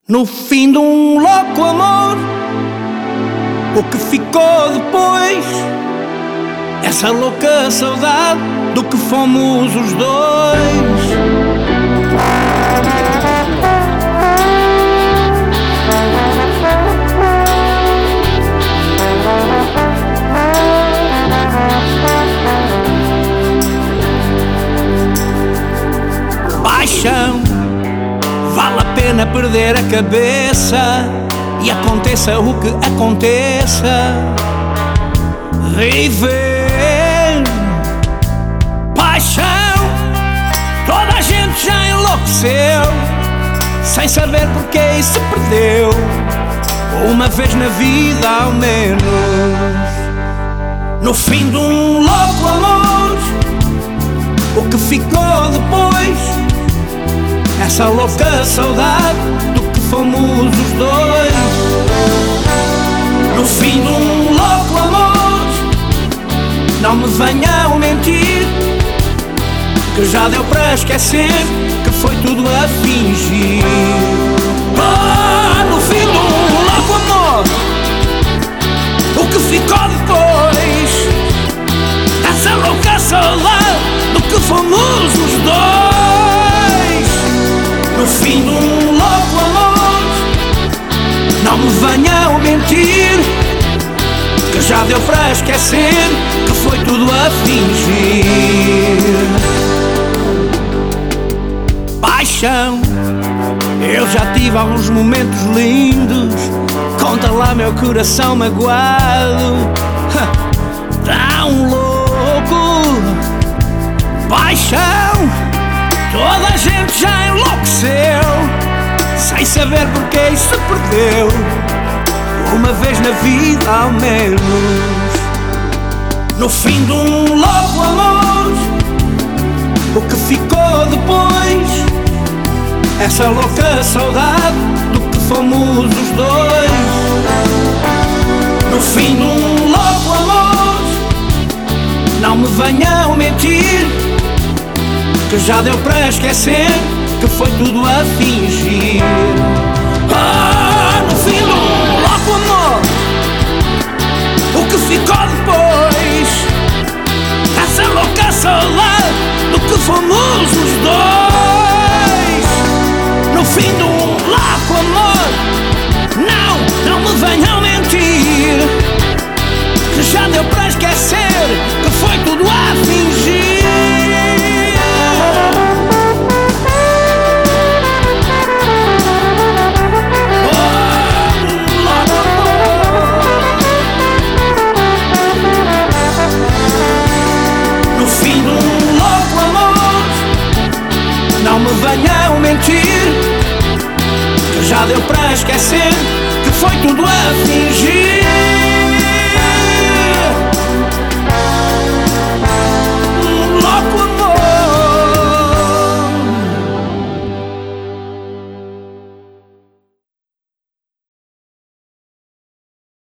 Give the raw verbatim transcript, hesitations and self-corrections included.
No fim de um louco amor, o que ficou depois? Essa louca saudade do que fomos os dois. Paixão, vale a pena perder a cabeça, e aconteça o que aconteça, viver. Paixão, toda a gente já enlouqueceu, sem saber porque e se perdeu, uma vez na vida ao menos. No fim de um louco amor, o que ficou depois? Essa louca saudade do que fomos os dois. No fim de um louco amor, não me venham mentir, que já deu para esquecer que foi tudo a fingir. Ah, no fim de um louco amor, o que ficou depois? Essa louca saudade do que fomos os dois. No fim de um louco amor, não me venham mentir, que já deu para esquecer que foi tudo a fingir. Paixão, eu já tive alguns momentos lindos, conta lá meu coração magoado, tão louco. Paixão, toda a gente já enlouqueceu, sem saber porque e se perdeu, uma vez na vida ao menos. No fim de um louco amor, o que ficou depois? Essa louca saudade do que fomos os dois. No fim de um louco amor, não me venham mentir, que já deu para esquecer que foi tudo a fingir. Ah, no fim de um louco amor, o que ficou depois? Essa louca saudade do que fomos os dois. No fim de um louco amor, não, não me venham mentir, que já deu para esquecer que foi tudo a fingir. Não me venham mentir, que já deu para esquecer que foi tudo a fingir.